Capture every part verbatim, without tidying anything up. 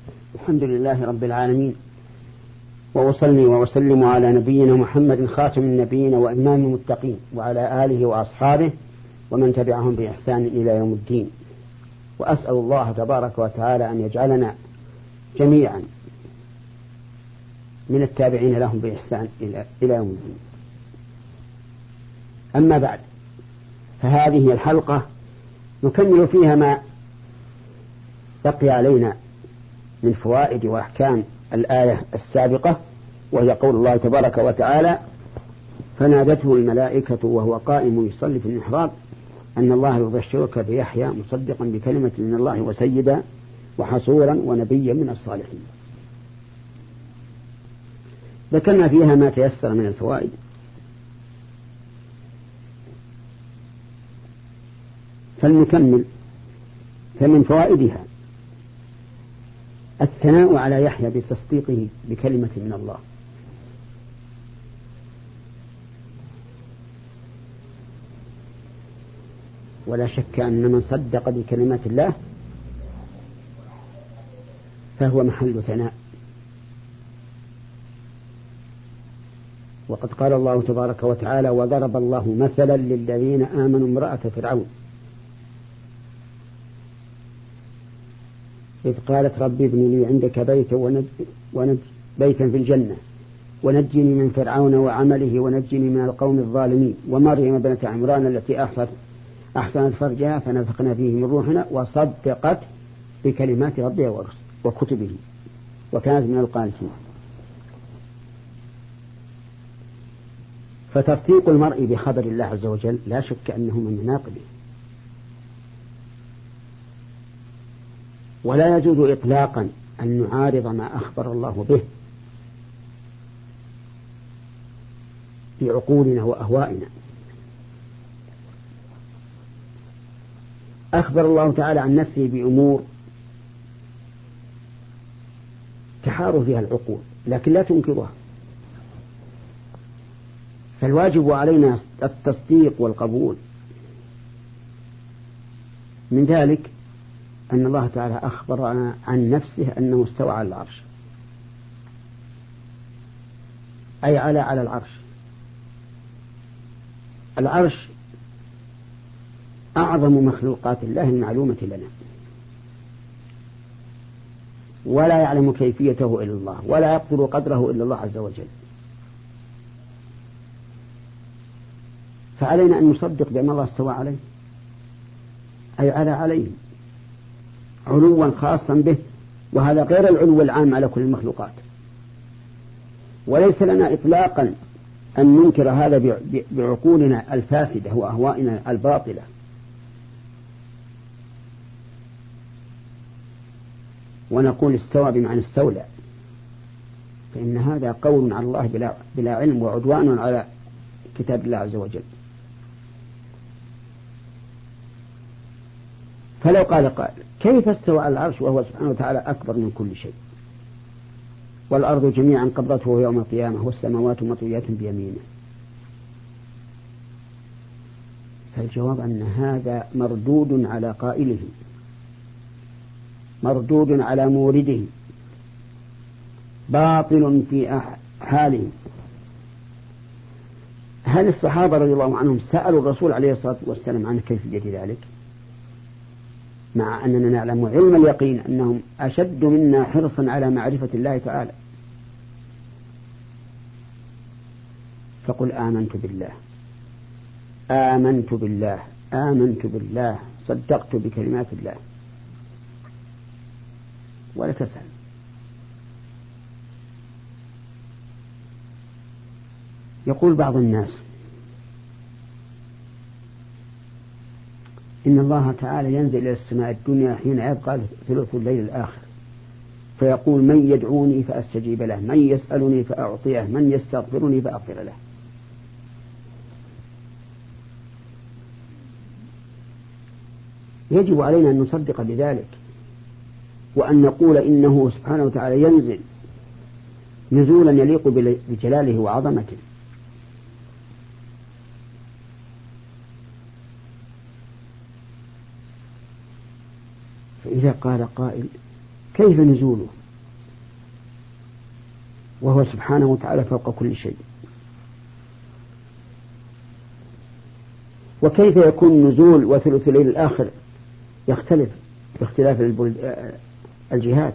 الحمد لله رب العالمين، وأصلي وأسلم على نبينا محمد خاتم النبيين وإمام المتقين، وعلى آله وأصحابه ومن تبعهم بإحسان إلى يوم الدين. وأسأل الله تبارك وتعالى أن يجعلنا جميعا من التابعين لهم بإحسان إلى يوم الدين. أما بعد، فهذه الحلقة نكمل فيها ما بقي علينا من فوائد وأحكام الآية السابقة، وهي قول الله تبارك وتعالى: فنادته الملائكة وهو قائم يصلي في المحراب أن الله يبشرك بيحيى مصدقا بكلمة من الله وسيدا وحصورا ونبيا من الصالحين. ذكرنا فيها ما تيسر من الفوائد، فلنكمل. فمن فوائدها الثناء على يحيى بتصديقه بكلمة من الله، ولا شك أن من صدق بكلمات الله فهو محل ثناء. وقد قال الله تبارك وتعالى: وضرب الله مثلا للذين آمنوا امرأة فرعون إذ قالت ربي ابن لي عندك بيتا ونج... ونج... بيتا في الجنة ونجني من فرعون وعمله ونجني من القوم الظالمين ومريم ابنة عمران التي أحصت أحسنت فرجها فنفخنا فيه من روحنا وصدقت بكلمات ربها وكتبه وكانت من القانتين. فتصديق المرء بخبر الله عز وجل لا شك أنه من مناقبه، ولا يجوز إطلاقا أن نعارض ما أخبر الله به بعقولنا وأهوائنا. أخبر الله تعالى عن نفسه بأمور تحار فيها العقول لكن لا تنكرها، فالواجب علينا التصديق والقبول. من ذلك أن الله تعالى أخبر عن نفسه أنه استوى على العرش، أي على على العرش. العرش أعظم مخلوقات الله المعلومة لنا، ولا يعلم كيفيته إلا الله، ولا يقدر قدره إلا الله عز وجل. فعلينا أن نصدق بأن الله استوى عليه، أي على عليه علوا خاصا به، وهذا غير العلو العام على كل المخلوقات. وليس لنا إطلاقا أن ننكر هذا بعقولنا الفاسدة وأهوائنا الباطلة. ونقول استوى بمعنى استولى، فإن هذا قول على الله بلا, بلا علم وعدوان على كتاب الله عز وجل. فلو قال قائل: كيف استوى على العرش وهو سبحانه وتعالى أكبر من كل شيء، والأرض جميعا قبضته يوم القيامة والسماوات مطويات بيمينه؟ فالجواب أن هذا مردود على قائله، مردود على مورده، باطل في حاله. هل الصحابة رضي الله عنهم سألوا الرسول عليه الصلاة والسلام عن كيفية ذلك، مع أننا نعلم علم اليقين أنهم أشد منا حرصا على معرفة الله تعالى؟ فقل آمنت بالله آمنت بالله آمنت بالله صدقت بكلمات الله، ولا تسأل. يقول بعض الناس: إن الله تعالى ينزل إلى السماء الدنيا حين يبقى ثلث الليل الآخر فيقول: من يدعوني فأستجيب له، من يسألني فأعطيه، من يستغفرني فأغفر له. يجب علينا أن نصدق بذلك، وأن نقول إنه سبحانه وتعالى ينزل نزولا يليق بجلاله وعظمته. فإذا قال قائل: كيف نزوله؟ وهو سبحانه وتعالى فوق كل شيء. وكيف يكون نزول وثلث الليل الآخر يختلف باختلاف الجهات؟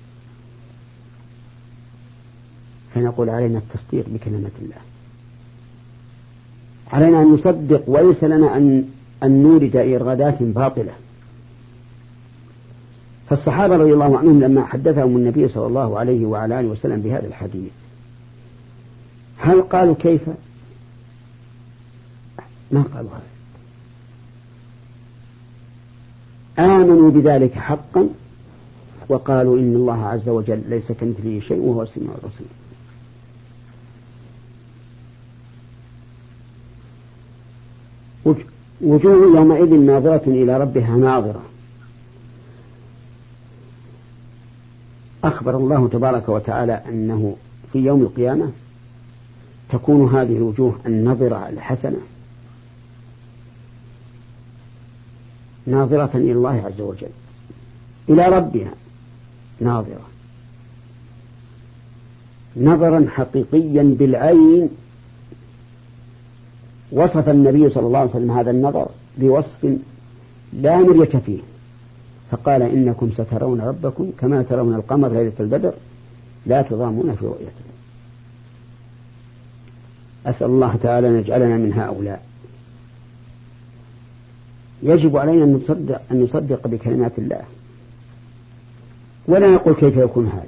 فنقول علينا التصديق بكلمة الله، علينا أن نصدق، وليس لنا أن أن نورد إرغادات باطلة. فالصحابة رضي الله عنهم لما حدثهم النبي صلى الله عليه وعلى آله وسلم بهذا الحديث هل قالوا كيف؟ ما قالوا هذا، آمنوا بذلك حقا وقالوا إن الله عز وجل ليس كمثله شيء وهو السميع البصير. وجوه يومئذ ناظرة إلى ربها ناظرة. أخبر الله تبارك وتعالى أنه في يوم القيامة تكون هذه الوجوه النظرة الحسنة ناظرة إلى الله عز وجل، إلى ربها ناظرة نظرا حقيقيا بالعين. وصف النبي صلى الله عليه وسلم هذا النظر بوصف لا مرية فيه، فقال إنكم سترون ربكم كما ترون القمر ليلة البدر لا تضامون في رؤيته. أسأل الله تعالى أن يجعلنا من هؤلاء. يجب علينا أن نصدق, أن نصدق بكلمات الله، ولا نقول كيف يكون هذا،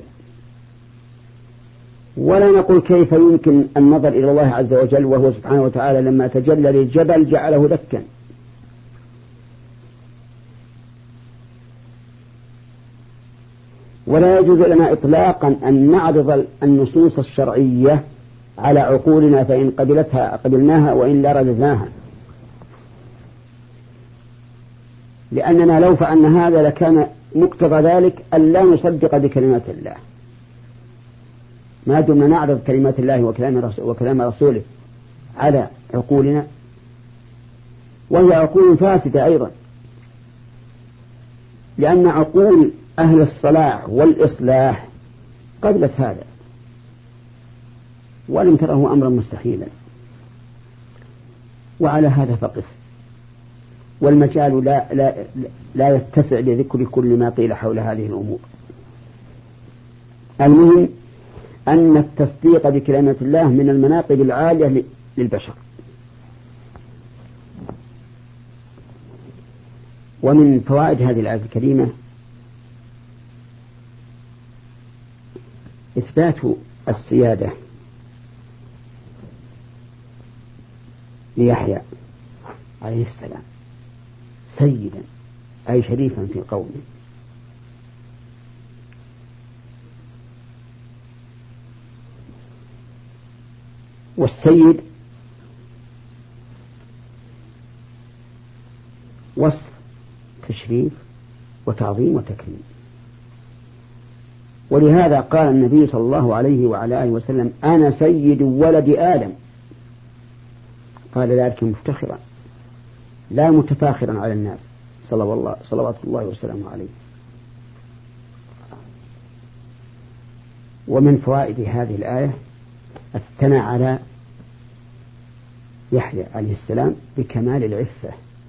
ولا نقول كيف يمكن النظر إلى الله عز وجل وهو سبحانه وتعالى لما تجلى للجبل جعله دكا. ولا يجوز لنا إطلاقا أن نعرض النصوص الشرعية على عقولنا، فإن قبلتها قبلناها وإن لا رددناها، لأننا لو فعلنا هذا لكان مقتضى ذلك أن لا نصدق بكلمات الله، ما دمنا نعرض كلمات الله وكلام, وكلام رسوله على عقولنا، وهي عقول فاسدة أيضا، لأن عقول أهل الصلاح والإصلاح قبلت هذا ولم تره أمرا مستحيلا. وعلى هذا فقس، والمجال لا, لا, لا يتسع لذكر كل ما قيل حول هذه الأمور. المهم أن التصديق بكلمة الله من المناقب العالية للبشر. ومن فوائد هذه الآية الكريمة إثبات السيادة ليحيى عليه السلام سيدا أي شريفا في قومه، والسيد وصف تشريف وتعظيم وتكريم. ولهذا قال النبي صلى الله عليه وعلى آله وسلم أنا سيد ولد آدم، قال ذلك مفتخرا لا متفاخرا على الناس صلوات الله وسلامه عليه. ومن فوائد هذه الآية الثناء على يحيى عليه السلام بكمال العفة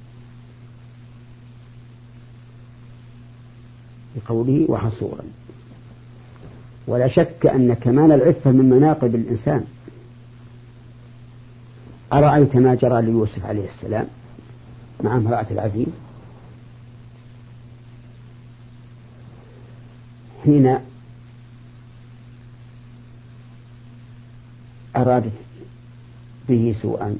بقوله وحصورا. ولا شك أن كمال العفة من مناقب الإنسان. أرأيت ما جرى ليوسف عليه السلام مع امرأة العزيز حين أرادت به سوءا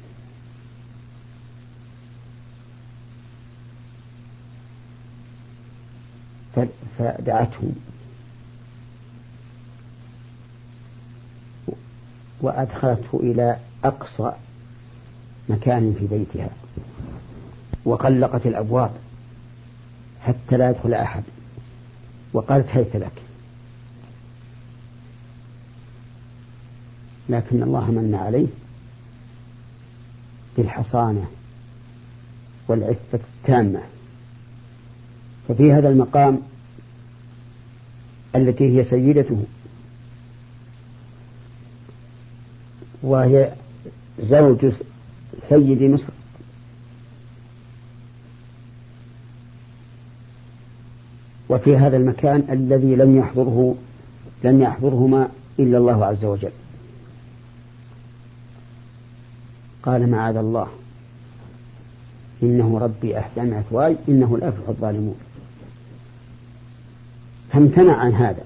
فدعته وأدخلته إلى أقصى مكان في بيتها وغلقت الأبواب حتى لا يدخل أحد، وقالت هيت لك. لكن الله من عليه بالحصانة والعفة التامة. ففي هذا المقام التي هي سيدته وهي زوج سيد مصر. وفي هذا المكان الذي لم يحضره لم يحضرهما إلا الله عز وجل. قال معاذ الله إنه ربي أحسن مثواي إنه لا يفلح الظالمون، فامتنع عن هذا،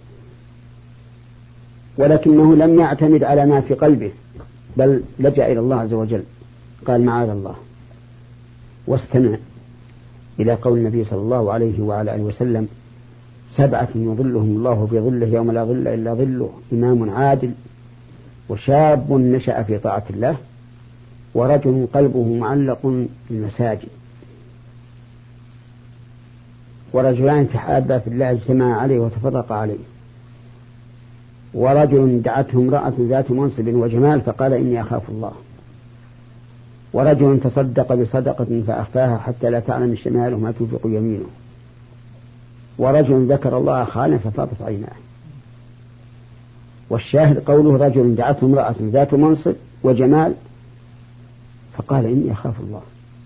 ولكنه لم يعتمد على ما في قلبه بل لجأ إلى الله عز وجل. قال معاذ الله، واستمع إلى قول النبي صلى الله عليه وعلى آله وسلم: سبعة يظلهم الله في ظله يوم لا ظل إلا ظله، إمام عادل، وشاب نشأ في طاعة الله، ورجل قلبه معلق بالمساجد، ورجلان تحابا في الله اجتمعا عليه وتفرقا عليه، ورجل دعته امرأة ذات منصب وجمال فقال إني أخاف الله، ورجل تصدق بصدقة فأخفاها حتى لا تعلم شماله ما تنفق يمينه، ورجل ذكر الله خاليا ففاضت عيناه. والشاهد قوله رجل دعته امرأة ذات منصب وجمال فقال إني أخاف الله.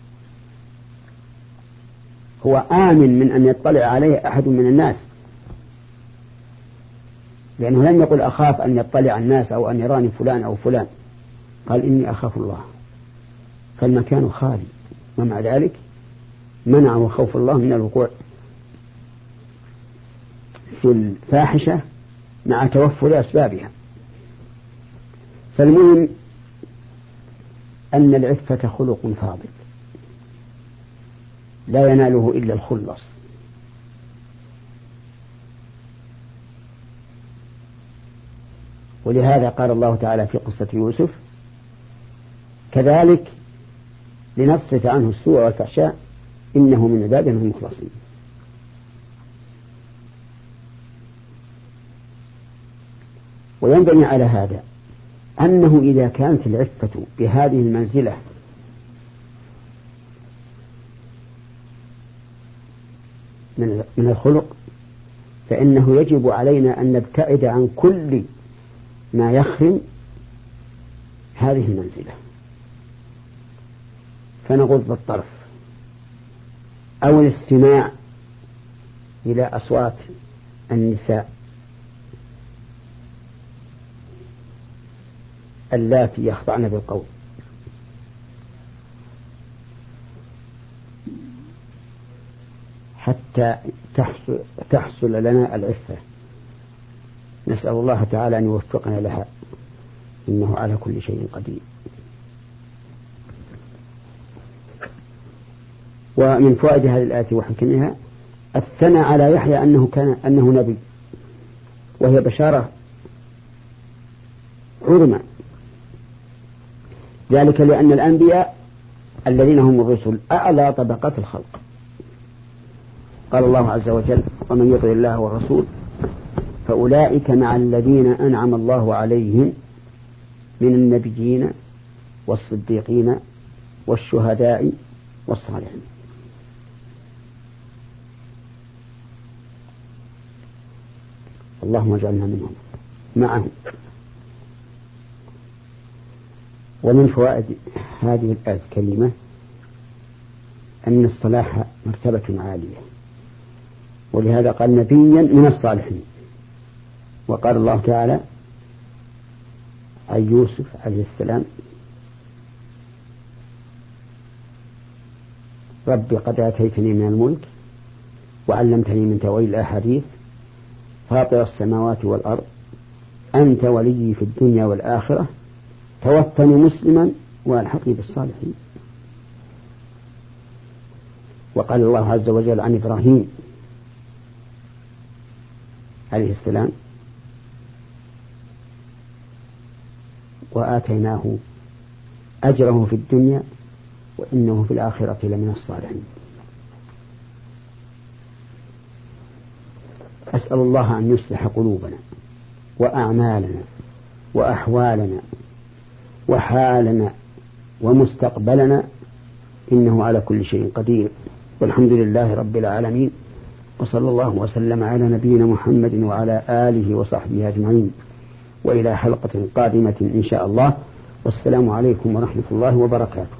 هو آمن من أن يطلع عليه أحد من الناس، لأنه لم يقل أخاف أن يطلع الناس أو أن يراني فلان أو فلان، قال إني أخاف الله، فالمكان خالي، ومع ذلك منعه خوف الله من الوقوع في الفاحشة مع توفر أسبابها. فالمهم أن العفة خلق فاضل لا يناله إلا الخلص، ولهذا قال الله تعالى في قصة يوسف: كذلك لنصرف عنه السوء والفحشاء إنه من عبادنا المخلصين. وينبني على هذا أنه إذا كانت العفة بهذه المنزلة من الخلق، فإنه يجب علينا أن نبتعد عن كل ما يخرم هذه المنزلة، فنغض الطرف أو الاستماع إلى أصوات النساء اللاتي يخضعن بالقول، حتى تحصل, تحصل لنا العفة. نسأل الله تعالى أن يوفقنا لها إنه على كل شيء قدير. ومن فوائد هذه الآية وحكمها الثناء على يحيى أنه كان أنه نبي، وهي بشارة عظمى، ذلك لأن الأنبياء الذين هم الرسل أعلى طبقات الخلق. قال الله عز وجل: ومن يطع الله والرسول فأولئك مع الذين أنعم الله عليهم من النبيين والصديقين والشهداء والصالحين. اللهم اجعلنا منهم معهم. ومن فوائد هذه الآية الكريمة أن الصلاح مرتبة عالية، ولهذا قال نبيا من الصالحين. وقال الله تعالى عن يوسف عليه السلام: ربي قد آتيتني من الملك وعلمتني من تأويل الأحاديث فاطر السماوات والأرض أنت ولي في الدنيا والآخرة توفني مسلما والحقني بالصالحين. وقال الله عز وجل عن إبراهيم عليه السلام: وآتيناه أجره في الدنيا وإنه في الآخرة لمن الصالحين. أسأل الله أن يصلح قلوبنا وأعمالنا وأحوالنا وحالنا ومستقبلنا، إنه على كل شيء قدير، والحمد لله رب العالمين، وصلى الله وسلم على نبينا محمد وعلى آله وصحبه أجمعين، وإلى حلقة قادمة إن شاء الله. والسلام عليكم ورحمة الله وبركاته.